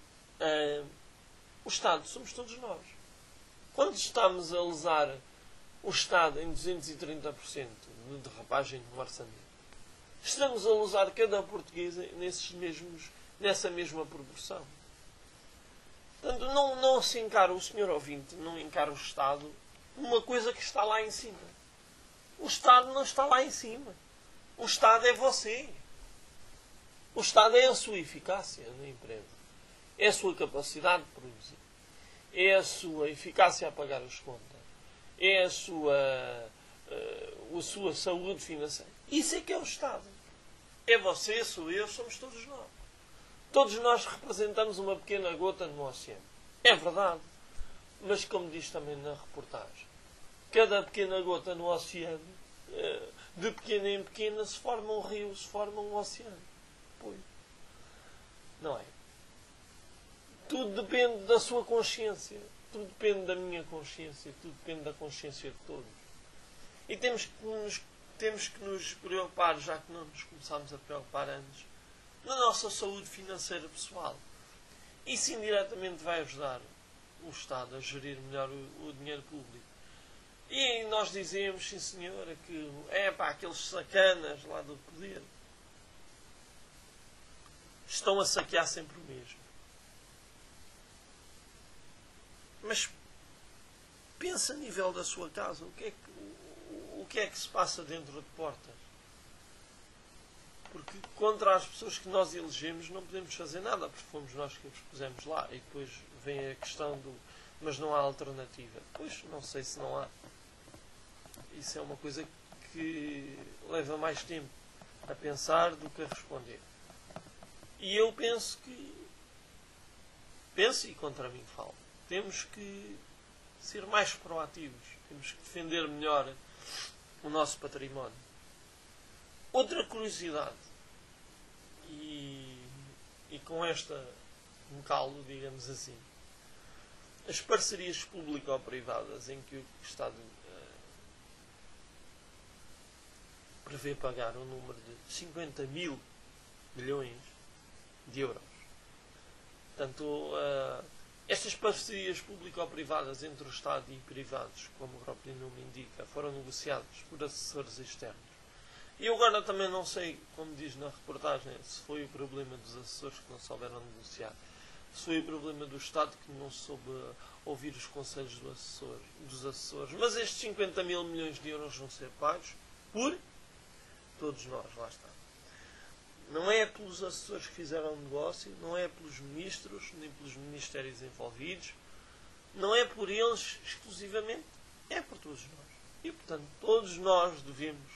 o Estado somos todos nós. Quando estamos a lesar o Estado em 230% de derrapagem no orçamento, estamos a lesar cada português nessa mesma proporção. Portanto, não se encara, o senhor ouvinte não encara o Estado uma coisa que está lá em cima. O Estado não está lá em cima. O Estado é você. O Estado é a sua eficácia na empresa. É a sua capacidade de produzir. É a sua eficácia a pagar as contas. É a sua saúde financeira. Isso é que é o Estado. É você, sou eu, somos todos nós. Todos nós representamos uma pequena gota no oceano. É verdade. Mas como diz também na reportagem, cada pequena gota no oceano, de pequena em pequena, se forma um rio, se forma um oceano. Pois. Não é? Tudo depende da sua consciência. Tudo depende da minha consciência. Tudo depende da consciência de todos. E temos que nos preocupar, já que não nos começámos a preocupar antes, na nossa saúde financeira pessoal. Isso indiretamente vai ajudar o Estado a gerir melhor o dinheiro público. E nós dizemos, sim senhora, que aqueles sacanas lá do poder estão a saquear sempre o mesmo. Mas pensa a nível da sua casa, o que é que se passa dentro de portas? Porque contra as pessoas que nós elegemos não podemos fazer nada, porque fomos nós que os pusemos lá. E depois vem a questão do mas não há alternativa. Pois, não sei se não há. Isso é uma coisa que leva mais tempo a pensar do que a responder. E eu penso e contra mim falo, temos que ser mais proativos, temos que defender melhor o nosso património. Outra curiosidade, e com esta um calo, digamos assim, as parcerias público-privadas em que o Estado prevê pagar um número de 50 mil milhões de euros. Portanto, estas parcerias público-privadas entre o Estado e privados, como o próprio nome indica, foram negociadas por assessores externos. E eu agora também não sei, como diz na reportagem, se foi o problema dos assessores que não souberam negociar, se foi o problema do Estado que não soube ouvir os conselhos dos assessores. Mas estes 50 mil milhões de euros vão ser pagos por todos nós, lá está. Não é pelos assessores que fizeram o negócio, não é pelos ministros, nem pelos ministérios envolvidos, não é por eles exclusivamente, é por todos nós. E, portanto, todos nós devemos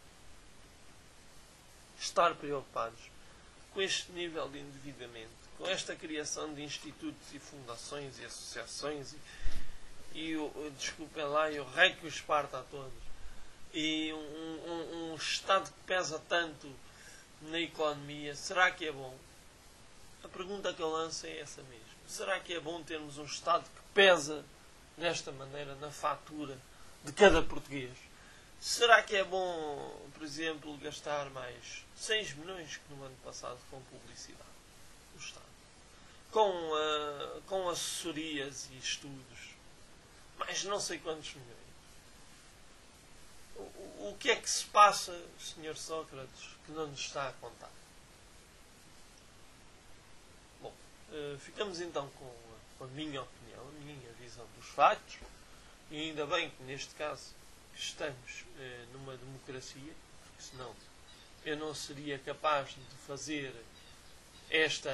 estar preocupados com este nível de endividamento, com esta criação de institutos e fundações e associações desculpem lá, e o rei que os parta a todos. E um Estado que pesa tanto na economia, será que é bom? A pergunta que eu lanço é essa mesmo. Será que é bom termos um Estado que pesa desta maneira na fatura de cada português? Será que é bom, por exemplo, gastar mais 6 milhões que no ano passado com publicidade? O Estado. Com assessorias e estudos. Mais não sei quantos milhões. O que é que se passa, Sr. Sócrates, que não nos está a contar? Bom, ficamos então com a minha opinião, a minha visão dos factos, e ainda bem que neste caso estamos numa democracia, porque senão eu não seria capaz de fazer esta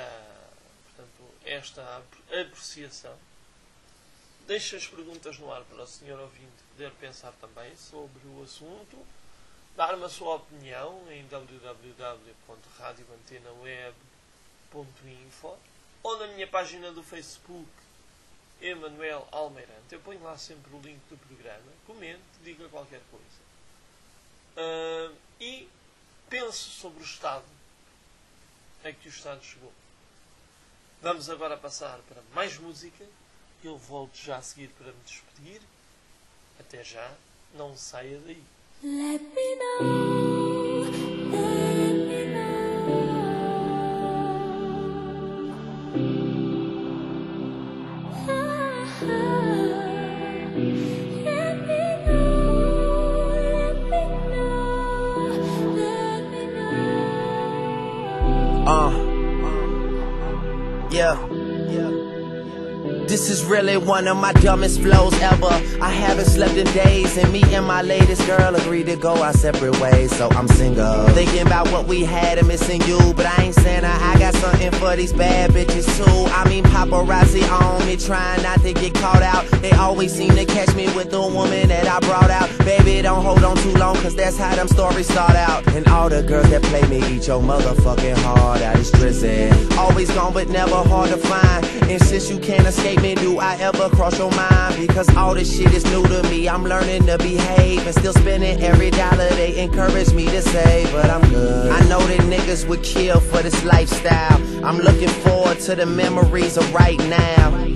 apreciação. Deixo as perguntas no ar para o Sr. ouvinte poder pensar também sobre o assunto, dar-me a sua opinião em www.radioantenaweb.info ou na minha página do Facebook, Emanuel Almeirante. Eu ponho lá sempre o link do programa, comente, diga qualquer coisa. E pense sobre o estado a que o Estado chegou. Vamos agora passar para mais música. Eu volto já a seguir para me despedir. Até já, não saia daí. Let me know, let me know. Let me know. Yeah. This is really one of my dumbest flows ever. I haven't slept in days, and me and my latest girl agreed to go our separate ways, so I'm single. Thinking about what we had and missing you, but I ain't saying I got something for these bad bitches too. I mean paparazzi on me, trying not to get caught out. They always seem to catch me with the woman that I brought out. Baby, don't hold on too long, cause that's how them stories start out. And all the girls that play me eat your motherfucking heart out. It's Drizzy, always gone but never hard to find. And since you can't escape me, do I ever cross your mind? Because all this shit is new to me. I'm learning to behave and still spending every dollar they encourage me to save. But I'm good. I know that niggas would kill for this lifestyle. I'm looking forward to the memories of right now.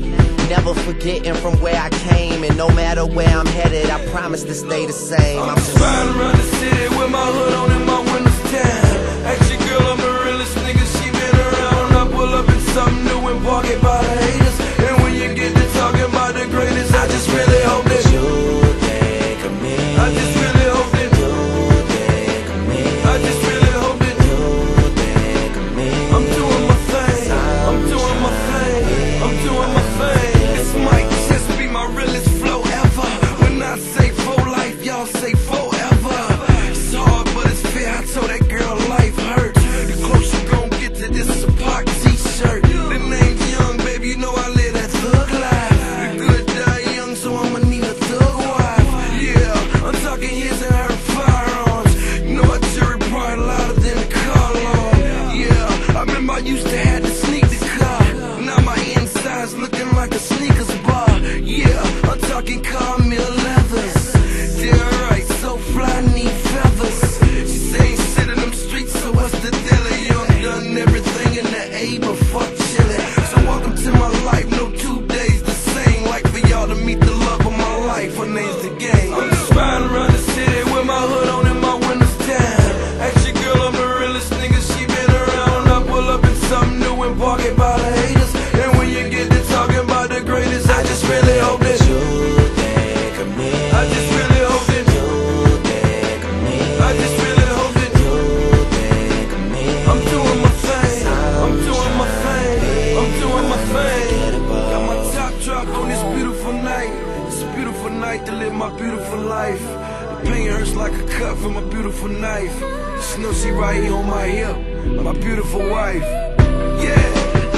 never forgetting from where I came. And no matter where I'm headed, I promise to stay the same. I'm just riding around the city with my hood on and my windows down. Ask your girl, I'm the realest nigga, she been around. I pull up in something new and park it by the haters. And when you get to talking about the greatest, I just really hope that you think of me. I just really hope that you think of me. I just really hope that you think of me. I'm doing my thing, I'm doing my thing, I'm doing my thing. This might just be my realest flow ever. When I say for life, y'all say forever. It's hard, but it's fair. I told that girl life hurts. The closer you gon' get to this, a Pac t-shirt. The name's Young, baby, you know I live that thug life. The good die young, so I'ma need a thug wife. Yeah, I'm talking his and her firearms. You know I jury part louder than the car alarm. Yeah, I remember I used to have to sneak the car. Now my inside's looking like a sneakers bar. Yeah, I'm talking Carmel leathers. Yeah, right, so fly, need feathers. She say ain't sit in them streets, so what's the deal? You done everything in the A, but fuck chillin'. So welcome to my life, no 2 days the same. Like for y'all to meet the love of my life, her name's the game. I'm just riding around the city with my hood on and my windows down. Ask your girl, I'm the realest nigga, she been around. I pull up in something new and park it by the haters. And when you get to talking about the greatest, I just really hope that you think of me. I just really hope that you think of me. I just really hope that you think of me. I'm doing my thing, I'm doing my thing, I'm doing my thing. Got my top drop on this beautiful night. It's a beautiful night to live my beautiful life. The pain hurts like a cut from a beautiful knife. She know she right here on my hip, my beautiful wife. Yeah,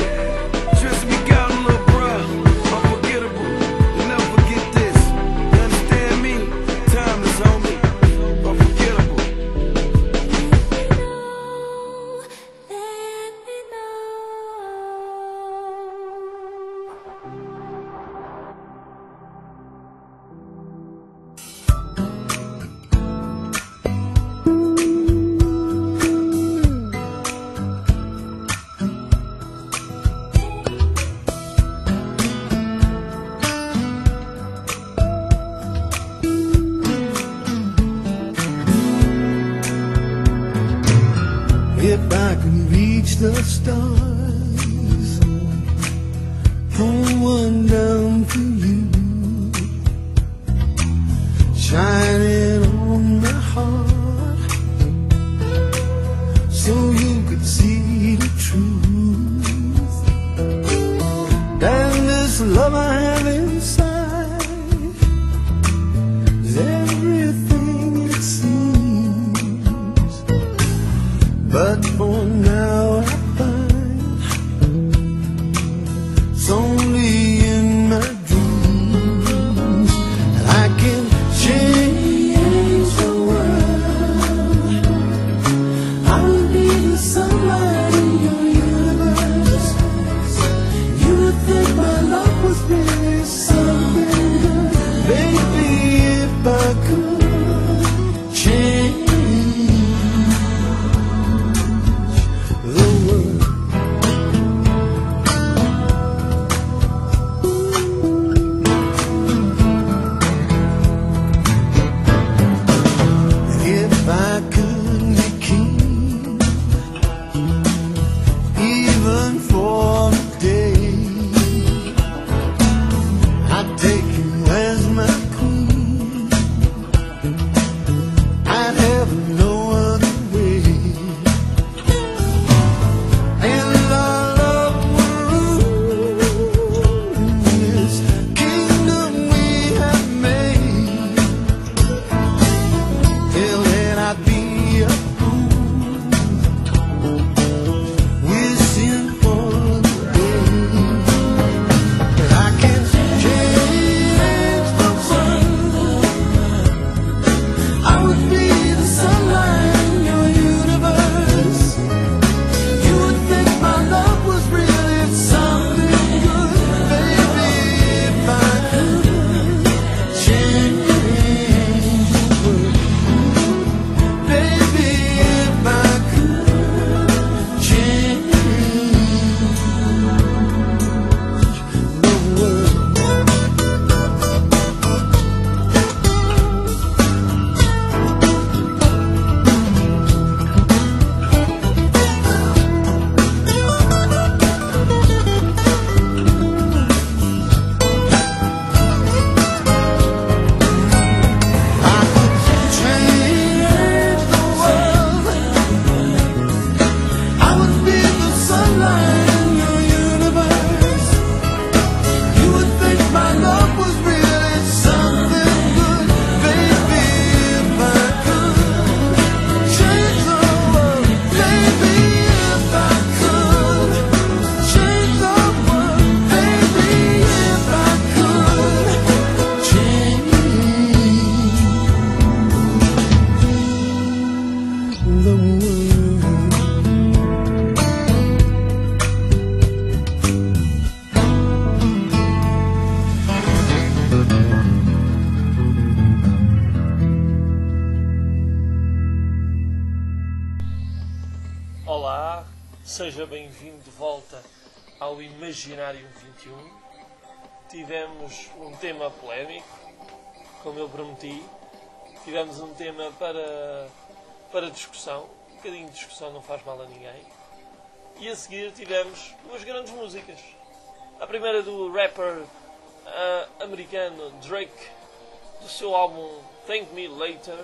dress me out, little bruh, unforgettable. You'll never forget this. You understand me? Timeless, homie, unforgettable. If I could reach the stars, pull one down for you, shining on my heart, so you could see the truth. And this love I have inside is everything it seems. But for now I find it's only in my dreams that I can change the world. I'll be the sunlight in your universe. You would think my love was really something good. Baby, if I could change the world. If I could be king, even for a day, I'd take you as my queen. I'd have no other way. And our love will rule in this kingdom we have made. Till then I'd be a fool, wishing for the seja bem-vindo de volta ao Imaginário 21. Tivemos um tema polémico, como eu prometi. Tivemos um tema para discussão. Um bocadinho de discussão não faz mal a ninguém. E a seguir tivemos duas grandes músicas. A primeira do rapper americano Drake, do seu álbum Thank Me Later.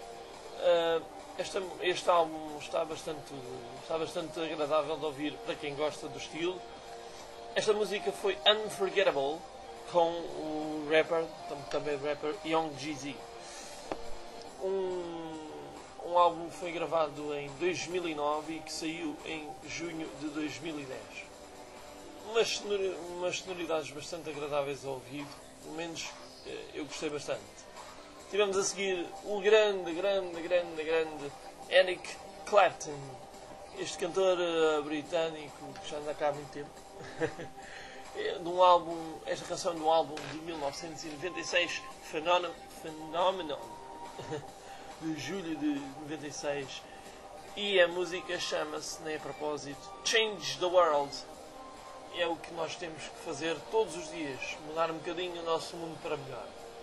Este álbum está bastante agradável de ouvir para quem gosta do estilo. Esta música foi Unforgettable, com o rapper, também rapper, Young Jeezy. Um álbum que foi gravado em 2009 e que saiu em junho de 2010. Umas sonoridades bastante agradáveis ao ouvido, pelo menos eu gostei bastante. Tivemos a seguir o grande Eric Clapton, este cantor britânico que já anda cá há muito tempo. Esta canção de um álbum de 1996, Phenomenon, de julho de 96, e a música chama-se, nem a propósito, Change the World. É o que nós temos que fazer todos os dias, mudar um bocadinho o nosso mundo para melhor.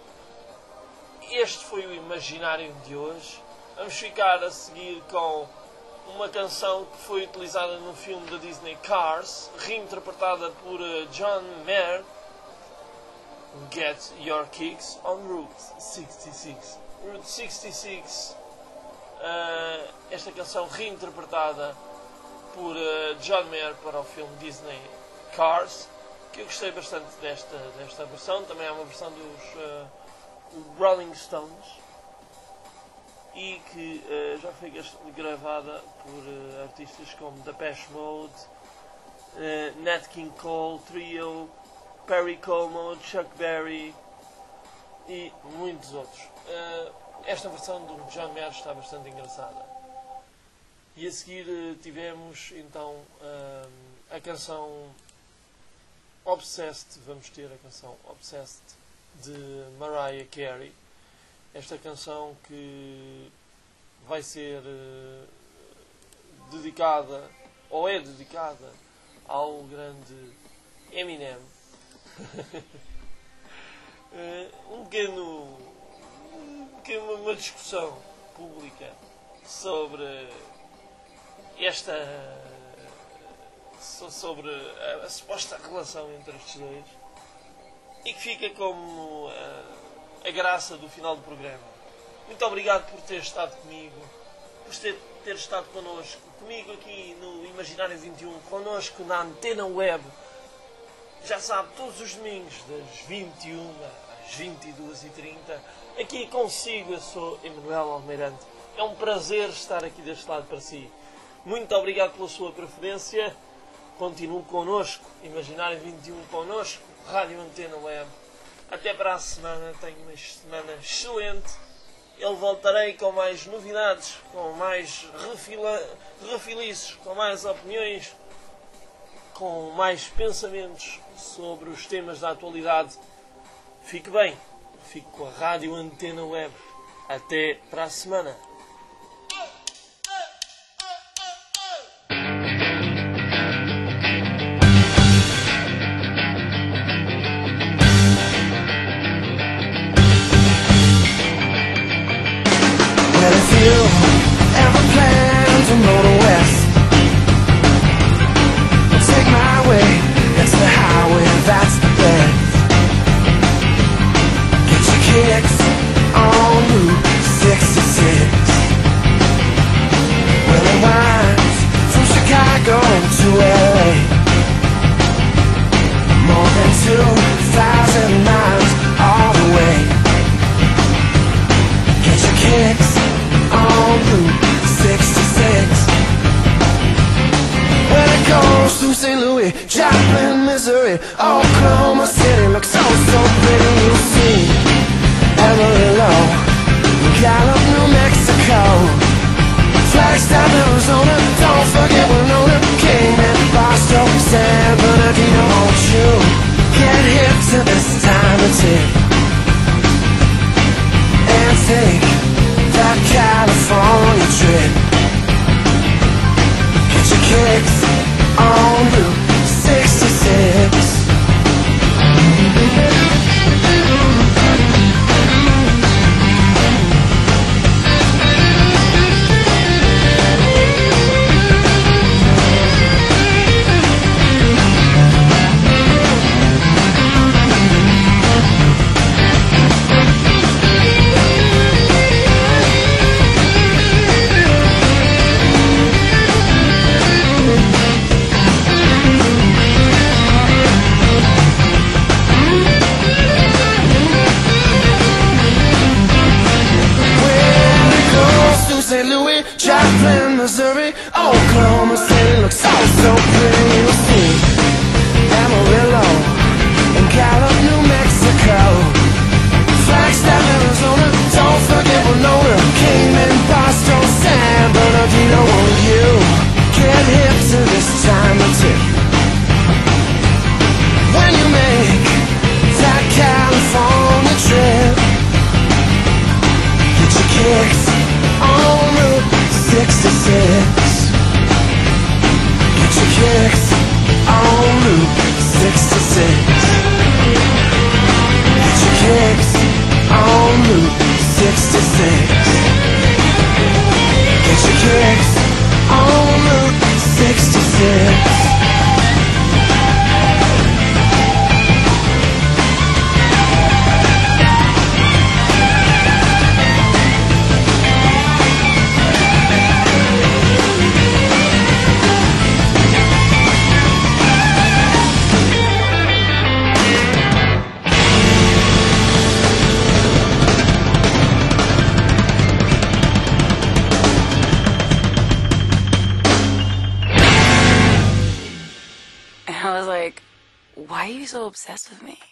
Este foi o Imaginário de hoje. Vamos ficar a seguir com uma canção que foi utilizada no filme da Disney Cars, reinterpretada por John Mayer, Get Your Kicks on Route 66. Route 66, esta canção reinterpretada por John Mayer para o filme Disney Cars, que eu gostei bastante desta versão. Também há uma versão dos Rolling Stones e que já foi gravada por artistas como Depeche Mode, Nat King Cole Trio, Perry Como, Chuck Berry e muitos outros. Esta versão do John Mayer está bastante engraçada. E a seguir tivemos então a canção Obsessed. Vamos ter a canção Obsessed de Mariah Carey. Esta canção que vai ser dedicada, ou é dedicada, ao grande Eminem. Uma discussão pública sobre sobre a suposta relação entre estes dois, e que fica como a graça do final do programa. Muito obrigado por ter estado comigo, por ter estado connosco, comigo aqui no Imaginário 21, connosco na Antena Web. Já sabe, todos os domingos, das 21 às 22h30, aqui consigo. Eu sou Emanuel Almeirante. É um prazer estar aqui deste lado para si. Muito obrigado pela sua preferência. Continue connosco, Imaginário 21 connosco, Rádio Antena Web. Até para a semana, tenho uma semana excelente. Eu voltarei com mais novidades, com mais refilices, com mais opiniões, com mais pensamentos sobre os temas da atualidade. Fique bem, fique com a Rádio Antena Web. Até para a semana. St. Louis, Joplin, Missouri, Oklahoma City looks so pretty, you see. Amarillo, Gallup, New Mexico, Flagstaff, Arizona, don't forget Winona, Kingman, Barstow, San Bernardino. Won't you get hip to this time of day and take that California trip? Get your kicks I was like, why are you so obsessed with me?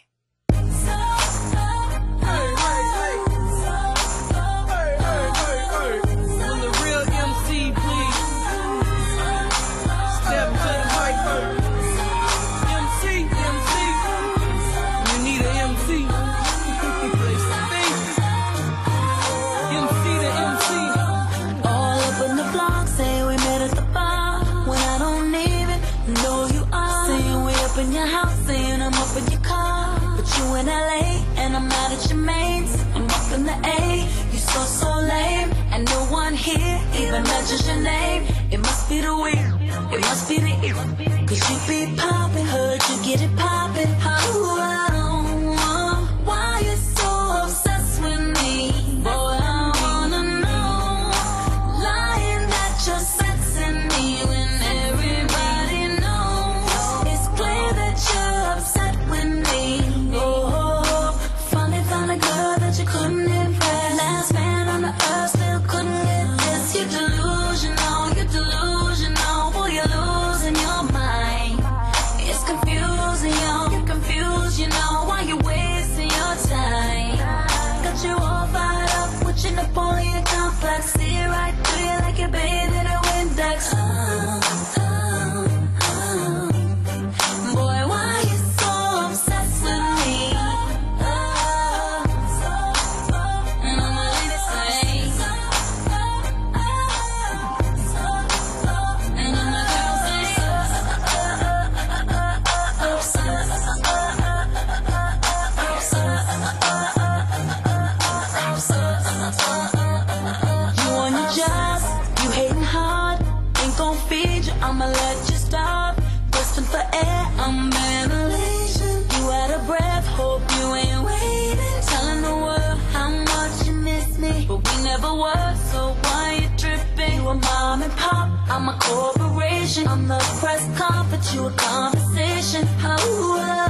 In your house, saying I'm up in your car, but you in LA, and I'm out at your mains. I'm up in the A, you so lame, and no one here even mentions your name. It must be the weird, it must be the ear, 'cause you be poppin', heard you get it poppin'. Oh, I don't know why you're so obsessed with me, boy. I wanna know, lying that you're sexing me when everybody knows. It's clear that you're upset with me. Oh, finally found a girl that you couldn't impress. Last man on the earth still couldn't get this. You're delusional, boy, you're losing your mind. It's confusing, you're confused, you know why you're wasting your time. Got you all fired up with your Napoleon complex. See it right through you like you're bathed in a Windex. Boy, why you so obsessed with me? Mama, let it sing. And all my girls sing. You on your job, you hating hard, ain't gon' feed you, I'ma let you stop. Bustin' for air, I'm ventilation. You out of breath, hope you ain't waiting. Telling the world how much you miss me, but we never were, so why you tripping? You a mom and pop, I'm a corporation. I'm the press conference, you a conversation. Oh,